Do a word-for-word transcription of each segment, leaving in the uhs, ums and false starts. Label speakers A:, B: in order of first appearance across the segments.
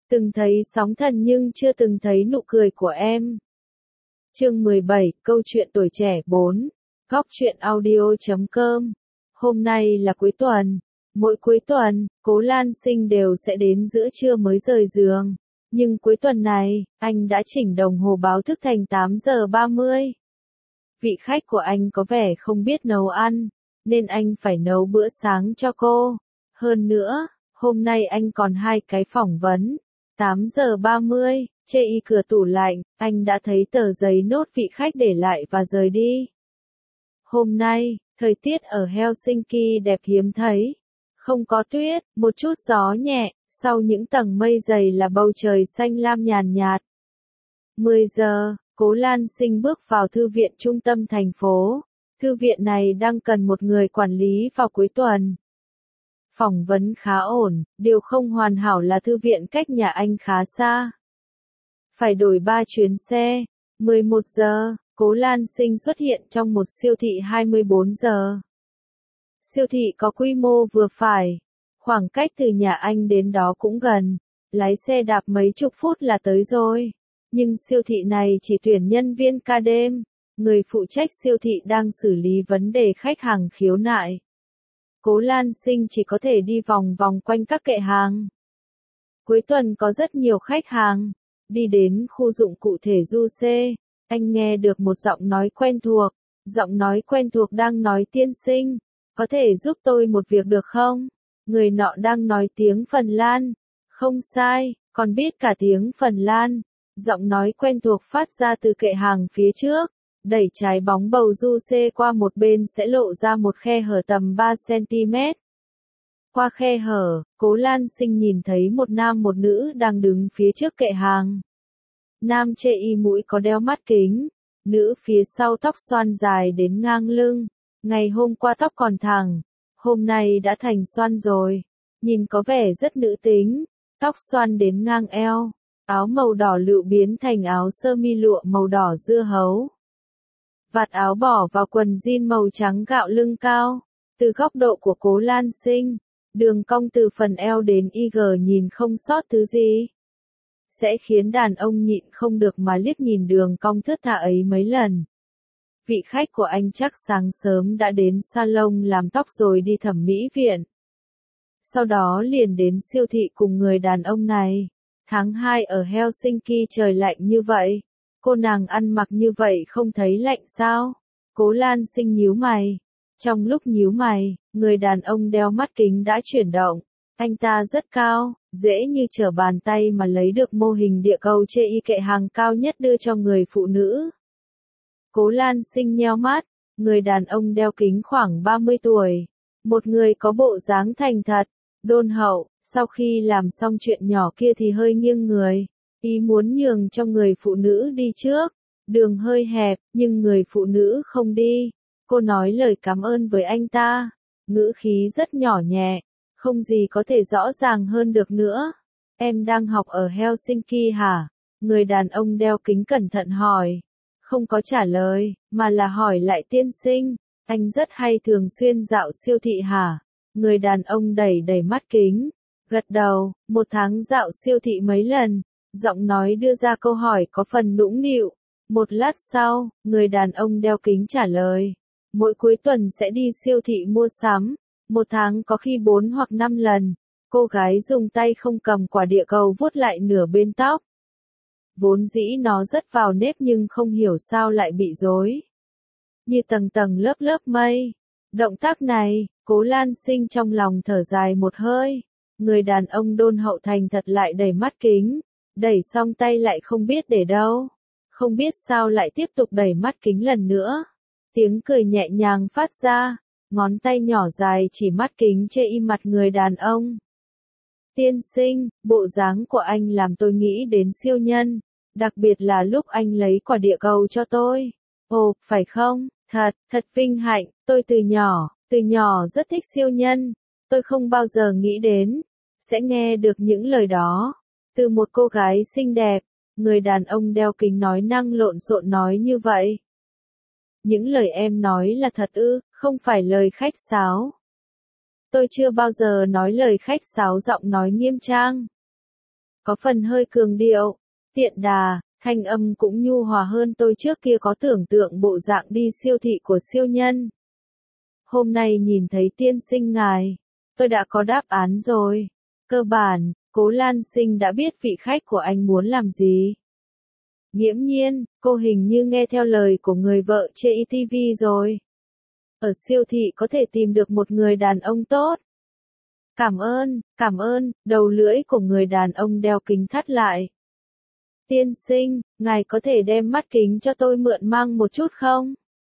A: Từng thấy sóng thần nhưng chưa từng thấy nụ cười của em. Chương mười bảy, câu chuyện tuổi trẻ bốn. Góc truyện audio chấm com. Hôm nay là cuối tuần. Mỗi cuối tuần, Cố Lan Sinh đều sẽ đến giữa trưa mới rời giường. Nhưng cuối tuần này, anh đã chỉnh đồng hồ báo thức thành tám giờ ba mươi. Vị khách của anh có vẻ không biết nấu ăn, nên anh phải nấu bữa sáng cho cô. Hơn nữa, hôm nay anh còn hai cái phỏng vấn. tám giờ ba mươi, chê y cửa tủ lạnh, anh đã thấy tờ giấy nốt vị khách để lại và rời đi. Hôm nay, thời tiết ở Helsinki đẹp hiếm thấy. Không có tuyết, một chút gió nhẹ, sau những tầng mây dày là bầu trời xanh lam nhàn nhạt. mười giờ, Cố Lan Sinh bước vào thư viện trung tâm thành phố. Thư viện này đang cần một người quản lý vào cuối tuần. Phỏng vấn khá ổn, điều không hoàn hảo là thư viện cách nhà anh khá xa. Phải đổi ba chuyến xe. mười một giờ, Cố Lan Sinh xuất hiện trong một siêu thị hai mươi bốn giờ. Siêu thị có quy mô vừa phải. Khoảng cách từ nhà anh đến đó cũng gần. Lái xe đạp mấy chục phút là tới rồi. Nhưng siêu thị này chỉ tuyển nhân viên ca đêm. Người phụ trách siêu thị đang xử lý vấn đề khách hàng khiếu nại. Cố Lan Sinh chỉ có thể đi vòng vòng quanh các kệ hàng. Cuối tuần có rất nhiều khách hàng. Đi đến khu dụng cụ thể du xê, anh nghe được một giọng nói quen thuộc. Giọng nói quen thuộc đang nói: tiên sinh, có thể giúp tôi một việc được không? Người nọ đang nói tiếng Phần Lan. Không sai, còn biết cả tiếng Phần Lan. Giọng nói quen thuộc phát ra từ kệ hàng phía trước. Đẩy trái bóng bầu du xê qua một bên sẽ lộ ra một khe hở tầm ba xăng-ti-mét. Qua khe hở, Cố Lan Sinh nhìn thấy một nam một nữ đang đứng phía trước kệ hàng. Nam chê y mũi có đeo mắt kính. Nữ phía sau tóc xoăn dài đến ngang lưng. Ngày hôm qua tóc còn thẳng. Hôm nay đã thành xoăn rồi. Nhìn có vẻ rất nữ tính. Tóc xoăn đến ngang eo. Áo màu đỏ lựu biến thành áo sơ mi lụa màu đỏ dưa hấu. Vạt áo bỏ vào quần jean màu trắng gạo lưng cao. Từ góc độ của Cố Lan Sinh, đường cong từ phần eo đến y gờ nhìn không sót thứ gì. Sẽ khiến đàn ông nhịn không được mà liếc nhìn đường cong thướt tha ấy mấy lần. Vị khách của anh chắc sáng sớm đã đến salon làm tóc rồi đi thẩm mỹ viện. Sau đó liền đến siêu thị cùng người đàn ông này. Tháng hai ở Helsinki trời lạnh như vậy. Cô nàng ăn mặc như vậy không thấy lạnh sao? Cố Lan Sinh nhíu mày. Trong lúc nhíu mày, người đàn ông đeo mắt kính đã chuyển động. Anh ta rất cao, dễ như trở bàn tay mà lấy được mô hình địa cầu chê y kệ hàng cao nhất đưa cho người phụ nữ. Cố Lan Sinh nheo mắt, người đàn ông đeo kính khoảng ba mươi tuổi. Một người có bộ dáng thành thật, đôn hậu, sau khi làm xong chuyện nhỏ kia thì hơi nghiêng người. Ý muốn nhường cho người phụ nữ đi trước. Đường hơi hẹp, nhưng người phụ nữ không đi. Cô nói lời cảm ơn với anh ta. Ngữ khí rất nhỏ nhẹ. Không gì có thể rõ ràng hơn được nữa. Em đang học ở Helsinki hả? Người đàn ông đeo kính cẩn thận hỏi. Không có trả lời, mà là hỏi lại: tiên sinh, anh rất hay thường xuyên dạo siêu thị hả? Người đàn ông đẩy đẩy mắt kính. Gật đầu, một tháng dạo siêu thị mấy lần. Giọng nói đưa ra câu hỏi có phần nũng nịu. Một lát sau, người đàn ông đeo kính trả lời. Mỗi cuối tuần sẽ đi siêu thị mua sắm. Một tháng có khi bốn hoặc năm lần. Cô gái dùng tay không cầm quả địa cầu vuốt lại nửa bên tóc. Vốn dĩ nó rất vào nếp nhưng không hiểu sao lại bị rối. Như tầng tầng lớp lớp mây. Động tác này, Cố Lan Sinh trong lòng thở dài một hơi. Người đàn ông đôn hậu thành thật lại đẩy mắt kính. Đẩy xong tay lại không biết để đâu. Không biết sao lại tiếp tục đẩy mắt kính lần nữa. Tiếng cười nhẹ nhàng phát ra. Ngón tay nhỏ dài chỉ mắt kính chê y mặt người đàn ông. Tiên sinh, bộ dáng của anh làm tôi nghĩ đến siêu nhân. Đặc biệt là lúc anh lấy quả địa cầu cho tôi. Ồ, phải không? Thật, thật vinh hạnh. Tôi từ nhỏ, từ nhỏ rất thích siêu nhân. Tôi không bao giờ nghĩ đến sẽ nghe được những lời đó từ một cô gái xinh đẹp. Người đàn ông đeo kính nói năng lộn xộn nói như vậy. Những lời em nói là thật ư, không phải lời khách sáo. Tôi chưa bao giờ nói lời khách sáo, giọng nói nghiêm trang. có phần hơi cường điệu, tiện đà, thanh âm cũng nhu hòa hơn tôi trước kia có tưởng tượng bộ dạng đi siêu thị của siêu nhân. Hôm nay nhìn thấy tiên sinh ngài, tôi đã có đáp án rồi. Cơ bản, Cố Lan Sinh đã biết vị khách của anh muốn làm gì. Nghiễm nhiên, cô hình như nghe theo lời của người vợ trên ti vi rồi. Ở siêu thị có thể tìm được một người đàn ông tốt. Cảm ơn, cảm ơn, đầu lưỡi của người đàn ông đeo kính thắt lại. Tiên sinh, ngài có thể đem mắt kính cho tôi mượn mang một chút không?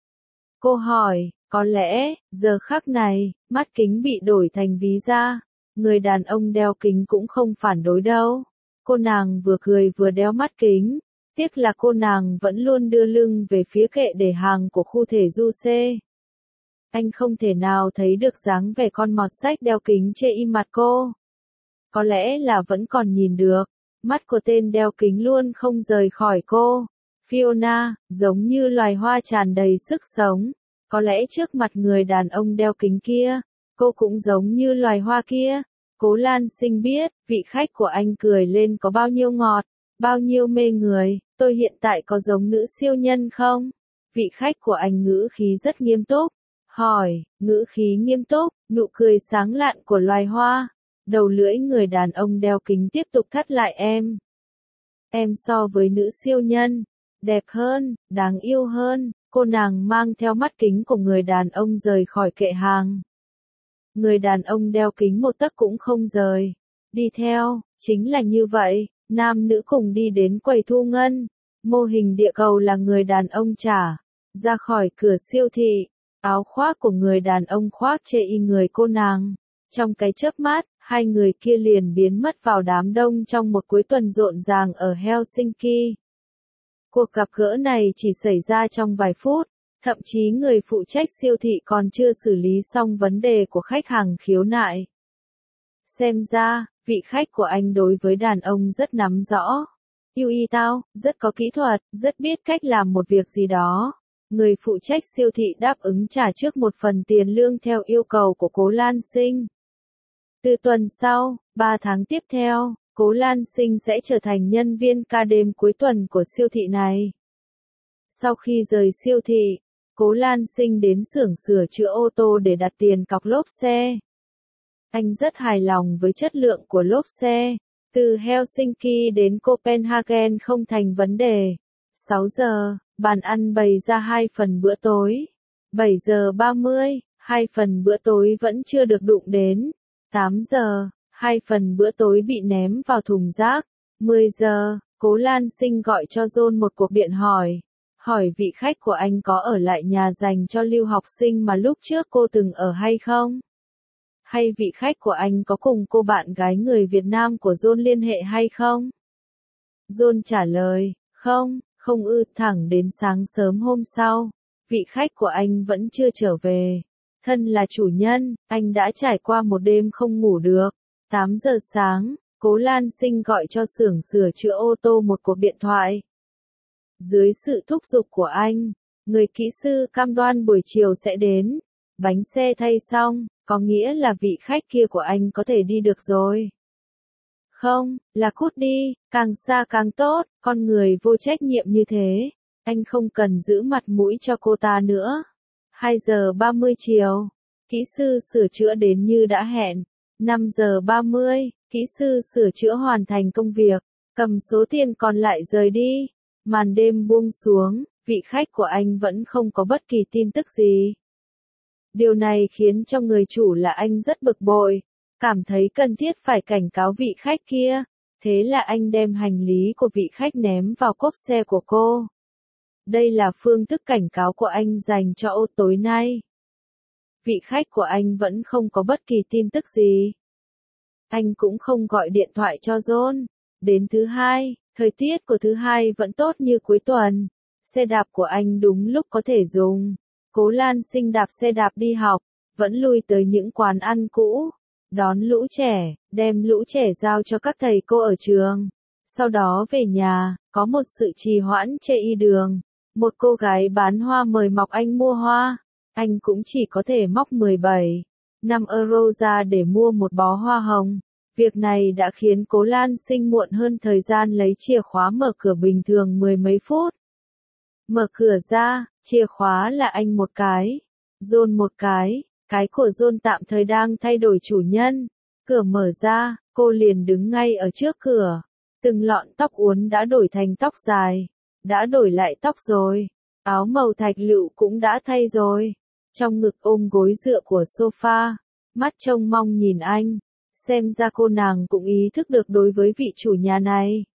A: Cô hỏi, có lẽ, giờ khắc này, mắt kính bị đổi thành ví da. Người đàn ông đeo kính cũng không phản đối đâu. Cô nàng vừa cười vừa đeo mắt kính. Tiếc là cô nàng vẫn luôn đưa lưng về phía kệ để hàng của khu thể du xe. Anh không thể nào thấy được dáng vẻ con mọt sách đeo kính chê im mặt cô. Có lẽ là vẫn còn nhìn được. Mắt của tên đeo kính luôn không rời khỏi cô. Fiona, giống như loài hoa tràn đầy sức sống. Có lẽ trước mặt người đàn ông đeo kính kia, cô cũng giống như loài hoa kia. Cố Lan Sinh biết, vị khách của anh cười lên có bao nhiêu ngọt, bao nhiêu mê người. Tôi hiện tại có giống nữ siêu nhân không? Vị khách của anh ngữ khí rất nghiêm túc. Hỏi, ngữ khí nghiêm túc, nụ cười sáng lạn của loài hoa. Đầu lưỡi người đàn ông đeo kính tiếp tục thắt lại em. Em so với nữ siêu nhân, đẹp hơn, đáng yêu hơn. Cô nàng mang theo mắt kính của người đàn ông rời khỏi kệ hàng. Người đàn ông đeo kính một tấc cũng không rời. Đi theo, chính là như vậy, nam nữ cùng đi đến quầy thu ngân. Mô hình địa cầu là người đàn ông trả. Ra khỏi cửa siêu thị, áo khoác của người đàn ông khoác chê y người cô nàng. Trong cái chớp mắt, hai người kia liền biến mất vào đám đông trong một cuối tuần rộn ràng ở Helsinki. Cuộc gặp gỡ này chỉ xảy ra trong vài phút, thậm chí người phụ trách siêu thị còn chưa xử lý xong vấn đề của khách hàng khiếu nại. Xem ra, vị khách của anh đối với đàn ông rất nắm rõ. Yêu y tao, rất có kỹ thuật, rất biết cách làm một việc gì đó. Người phụ trách siêu thị đáp ứng trả trước một phần tiền lương theo yêu cầu của Cố Lan Sinh. Từ tuần sau, ba tháng tiếp theo, Cố Lan Sinh sẽ trở thành nhân viên ca đêm cuối tuần của siêu thị này. Sau khi rời siêu thị, Cố Lan Sinh đến xưởng sửa chữa ô tô để đặt tiền cọc lốp xe. Anh rất hài lòng với chất lượng của lốp xe. Từ Helsinki đến Copenhagen không thành vấn đề. sáu giờ, bàn ăn bày ra hai phần bữa tối. bảy giờ ba mươi, hai phần bữa tối vẫn chưa được đụng đến. tám giờ, hai phần bữa tối bị ném vào thùng rác. mười giờ, Cố Lan Sinh gọi cho John một cuộc điện hỏi. Hỏi vị khách của anh có ở lại nhà dành cho lưu học sinh mà lúc trước cô từng ở hay không? Hay vị khách của anh có cùng cô bạn gái người Việt Nam của John liên hệ hay không? John trả lời, không, không ư. Thẳng đến sáng sớm hôm sau, vị khách của anh vẫn chưa trở về. Thân là chủ nhân, anh đã trải qua một đêm không ngủ được. tám giờ sáng, Cố Lan Sinh gọi cho xưởng sửa chữa ô tô một cuộc điện thoại. Dưới sự thúc giục của anh, người kỹ sư cam đoan buổi chiều sẽ đến. Bánh xe thay xong, có nghĩa là vị khách kia của anh có thể đi được rồi. Không, là cút đi, càng xa càng tốt, con người vô trách nhiệm như thế. Anh không cần giữ mặt mũi cho cô ta nữa. hai giờ ba mươi chiều, kỹ sư sửa chữa đến như đã hẹn. năm giờ ba mươi, kỹ sư sửa chữa hoàn thành công việc, cầm số tiền còn lại rời đi. Màn đêm buông xuống, vị khách của anh vẫn không có bất kỳ tin tức gì. Điều này khiến cho người chủ là anh rất bực bội, cảm thấy cần thiết phải cảnh cáo vị khách kia. Thế là anh đem hành lý của vị khách ném vào cốp xe của cô. Đây là phương thức cảnh cáo của anh dành cho ô tối nay. Vị khách của anh vẫn không có bất kỳ tin tức gì. Anh cũng không gọi điện thoại cho John. Đến thứ hai, thời tiết của thứ hai vẫn tốt như cuối tuần. Xe đạp của anh đúng lúc có thể dùng. Cố Lan Sinh đạp xe đạp đi học, vẫn lui tới những quán ăn cũ, đón lũ trẻ, đem lũ trẻ giao cho các thầy cô ở trường. Sau đó về nhà, có một sự trì hoãn chê y đường. Một cô gái bán hoa mời mọc anh mua hoa. Anh cũng chỉ có thể móc mười bảy, năm euro ra để mua một bó hoa hồng. Việc này đã khiến Cố Lan Sinh muộn hơn thời gian lấy chìa khóa mở cửa bình thường mười mấy phút. Mở cửa ra, chìa khóa là anh một cái, John một cái, cái của John tạm thời đang thay đổi chủ nhân. Cửa mở ra, cô liền đứng ngay ở trước cửa. Từng lọn tóc uốn đã đổi thành tóc dài, đã đổi lại tóc rồi, áo màu thạch lựu cũng đã thay rồi. Trong ngực ôm gối dựa của sofa, mắt trông mong nhìn anh, xem ra cô nàng cũng ý thức được đối với vị chủ nhà này.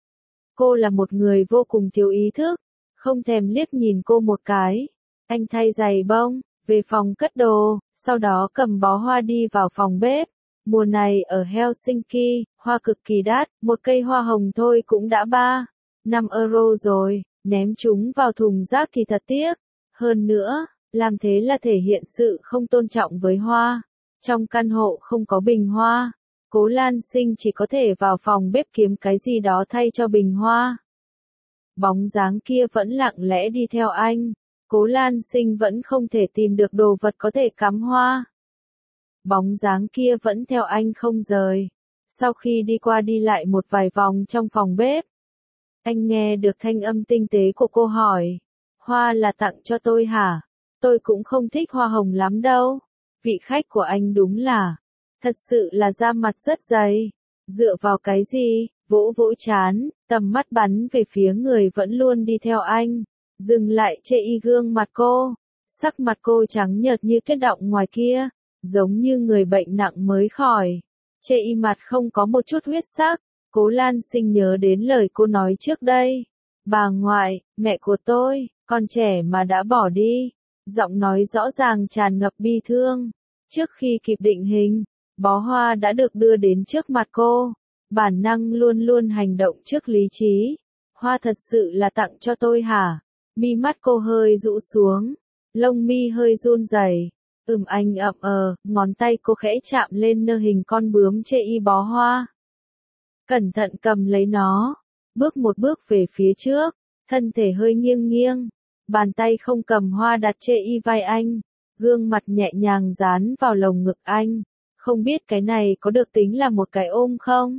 A: Cô là một người vô cùng thiếu ý thức, không thèm liếc nhìn cô một cái. Anh thay giày bông, về phòng cất đồ, sau đó cầm bó hoa đi vào phòng bếp. Mùa này ở Helsinki, hoa cực kỳ đắt, một cây hoa hồng thôi cũng đã ba, năm euro rồi, ném chúng vào thùng rác thì thật tiếc. Hơn nữa, làm thế là thể hiện sự không tôn trọng với hoa. Trong căn hộ không có bình hoa, Cố Lan Sinh chỉ có thể vào phòng bếp kiếm cái gì đó thay cho bình hoa. Bóng dáng kia vẫn lặng lẽ đi theo anh, Cố Lan Sinh vẫn không thể tìm được đồ vật có thể cắm hoa. Bóng dáng kia vẫn theo anh không rời. Sau khi đi qua đi lại một vài vòng trong phòng bếp, anh nghe được thanh âm tinh tế của cô hỏi, hoa là tặng cho tôi hả? Tôi cũng không thích hoa hồng lắm đâu. Vị khách của anh đúng là, thật sự là da mặt rất dày. Dựa vào cái gì? Vỗ vỗ chán, tầm mắt bắn về phía người vẫn luôn đi theo anh. Dừng lại chê y gương mặt cô. Sắc mặt cô trắng nhợt như kết động ngoài kia, giống như người bệnh nặng mới khỏi. Chê y mặt không có một chút huyết sắc. Cố Lan Sinh nhớ đến lời cô nói trước đây. Bà ngoại, mẹ của tôi, còn trẻ mà đã bỏ đi. Giọng nói rõ ràng tràn ngập bi thương. Trước khi kịp định hình, bó hoa đã được đưa đến trước mặt cô. Bản năng luôn luôn hành động trước lý trí. Hoa thật sự là tặng cho tôi hả? Mi mắt cô hơi rũ xuống, lông mi hơi run rẩy. Ừm anh ậm ờ, ngón tay cô khẽ chạm lên nơ hình con bướm chê y bó hoa. Cẩn thận cầm lấy nó, bước một bước về phía trước, thân thể hơi nghiêng nghiêng. Bàn tay không cầm hoa đặt chê y vai anh, gương mặt nhẹ nhàng dán vào lồng ngực anh. Không biết cái này có được tính là một cái ôm không?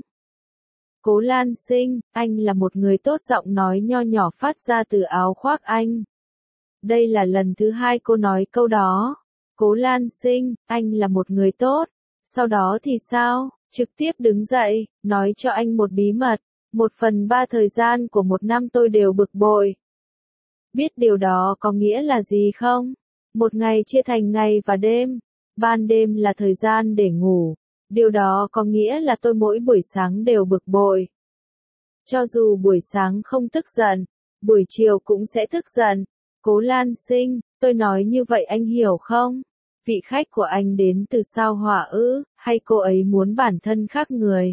A: Cố Lan Sinh, anh là một người tốt, giọng nói nho nhỏ phát ra từ áo khoác anh. Đây là lần thứ hai cô nói câu đó. Cố Lan Sinh, anh là một người tốt. Sau đó thì sao? Trực tiếp đứng dậy, nói cho anh một bí mật. Một phần ba thời gian của một năm tôi đều bực bội. Biết điều đó có nghĩa là gì không? Một ngày chia thành ngày và đêm. Ban đêm là thời gian để ngủ. Điều đó có nghĩa là tôi mỗi buổi sáng đều bực bội. Cho dù buổi sáng không tức giận, buổi chiều cũng sẽ tức giận. Cố Lan Sinh, tôi nói như vậy anh hiểu không? Vị khách của anh đến từ sao Hỏa ư, hay cô ấy muốn bản thân khác người?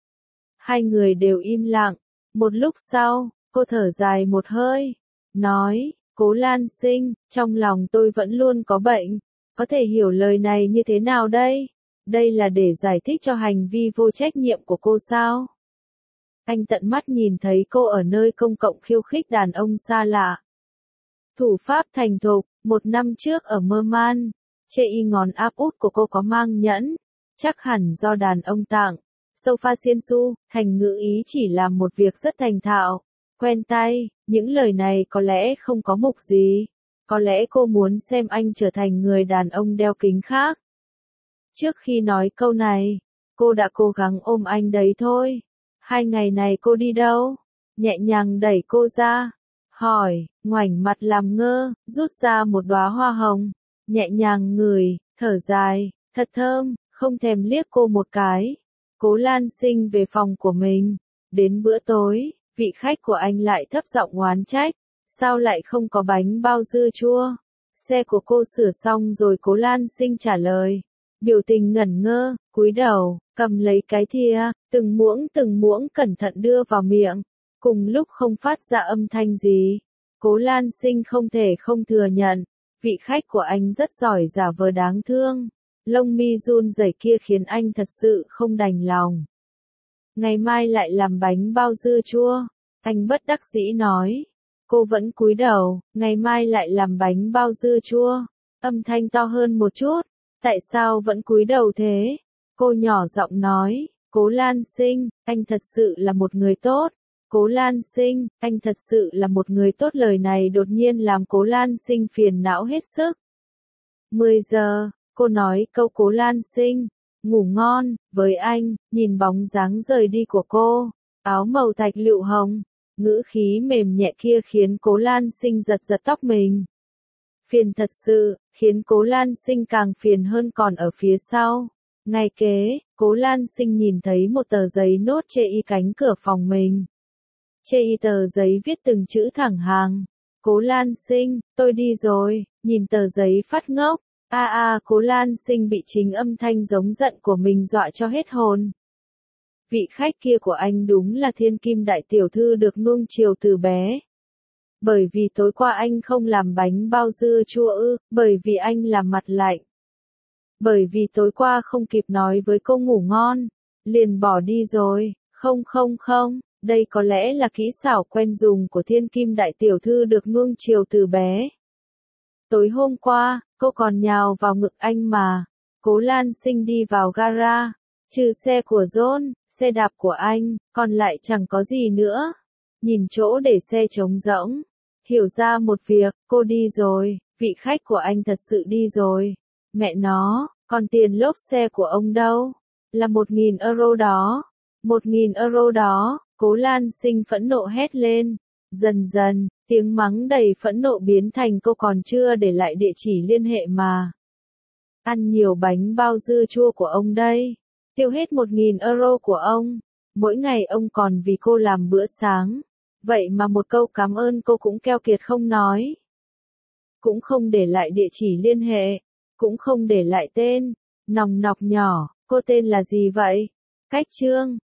A: Hai người đều im lặng. Một lúc sau, cô thở dài một hơi, nói, Cố Lan Sinh, trong lòng tôi vẫn luôn có bệnh. Có thể hiểu lời này như thế nào đây? Đây là để giải thích cho hành vi vô trách nhiệm của cô sao? Anh tận mắt nhìn thấy cô ở nơi công cộng khiêu khích đàn ông xa lạ. Thủ pháp thành thục, một năm trước ở Mơ Man, chê y ngón áp út của cô có mang nhẫn, chắc hẳn do đàn ông tặng. Sofa Xiên Su, thành ngữ ý chỉ làm một việc rất thành thạo, quen tay, những lời này có lẽ không có mục gì. Có lẽ cô muốn xem anh trở thành người đàn ông đeo kính khác. Trước khi nói câu này, cô đã cố gắng ôm anh đấy thôi. Hai ngày này cô đi đâu? Nhẹ nhàng đẩy cô ra, hỏi, ngoảnh mặt làm ngơ, rút ra một đóa hoa hồng, nhẹ nhàng ngửi, thở dài, thật thơm, không thèm liếc cô một cái. Cố Lan Sinh về phòng của mình. Đến bữa tối, vị khách của anh lại thấp giọng oán trách, sao lại không có bánh bao dưa chua? Xe của cô sửa xong rồi. Cố Lan Sinh trả lời, biểu tình ngẩn ngơ, cúi đầu, cầm lấy cái thìa, từng muỗng từng muỗng cẩn thận đưa vào miệng, cùng lúc không phát ra âm thanh gì. Cố Lan Sinh không thể không thừa nhận, vị khách của anh rất giỏi giả vờ đáng thương. Lông mi run rẩy kia khiến anh thật sự không đành lòng. Ngày mai lại làm bánh bao dưa chua, anh bất đắc dĩ nói. Cô vẫn cúi đầu, ngày mai lại làm bánh bao dưa chua. Âm thanh to hơn một chút, tại sao vẫn cúi đầu thế? Cô nhỏ giọng nói, Cố Lan Sinh, anh thật sự là một người tốt. Cố Lan Sinh, anh thật sự là một người tốt. Lời này đột nhiên làm Cố Lan Sinh phiền não hết sức. mười giờ, cô nói câu Cố Lan Sinh, ngủ ngon, với anh, nhìn bóng dáng rời đi của cô, áo màu thạch lựu hồng, ngữ khí mềm nhẹ kia khiến Cố Lan Sinh giật giật tóc mình. Phiền thật sự, khiến Cố Lan Sinh càng phiền hơn còn ở phía sau. Ngày kế, Cố Lan Sinh nhìn thấy một tờ giấy nốt chê y cánh cửa phòng mình. Chê y tờ giấy viết từng chữ thẳng hàng. Cố Lan Sinh, tôi đi rồi, nhìn tờ giấy phát ngốc. A a Cố Lan Sinh bị chính âm thanh giống giận của mình dọa cho hết hồn. Vị khách kia của anh đúng là thiên kim đại tiểu thư được nuông chiều từ bé. Bởi vì tối qua anh không làm bánh bao dưa chua ư, bởi vì anh làm mặt lạnh. Bởi vì tối qua không kịp nói với cô ngủ ngon, liền bỏ đi rồi, không không không, đây có lẽ là kỹ xảo quen dùng của thiên kim đại tiểu thư được nuông chiều từ bé. Tối hôm qua, cô còn nhào vào ngực anh mà. Cố Lan Sinh đi vào gara, trừ xe của John, xe đạp của anh, còn lại chẳng có gì nữa. Nhìn chỗ để xe trống rỗng, hiểu ra một việc, cô đi rồi, vị khách của anh thật sự đi rồi. Mẹ nó, còn tiền lốp xe của ông đâu? Là một nghìn euro đó. Một nghìn euro đó, Cố Lan Sinh phẫn nộ hét lên. Dần dần, tiếng mắng đầy phẫn nộ biến thành cô còn chưa để lại địa chỉ liên hệ mà. Ăn nhiều bánh bao dưa chua của ông đây. Tiêu hết một nghìn euro của ông. Mỗi ngày ông còn vì cô làm bữa sáng. Vậy mà một câu cảm ơn cô cũng keo kiệt không nói. Cũng không để lại địa chỉ liên hệ. Cũng không để lại tên. Nòng nọc nhỏ, cô tên là gì vậy? Cách Trương.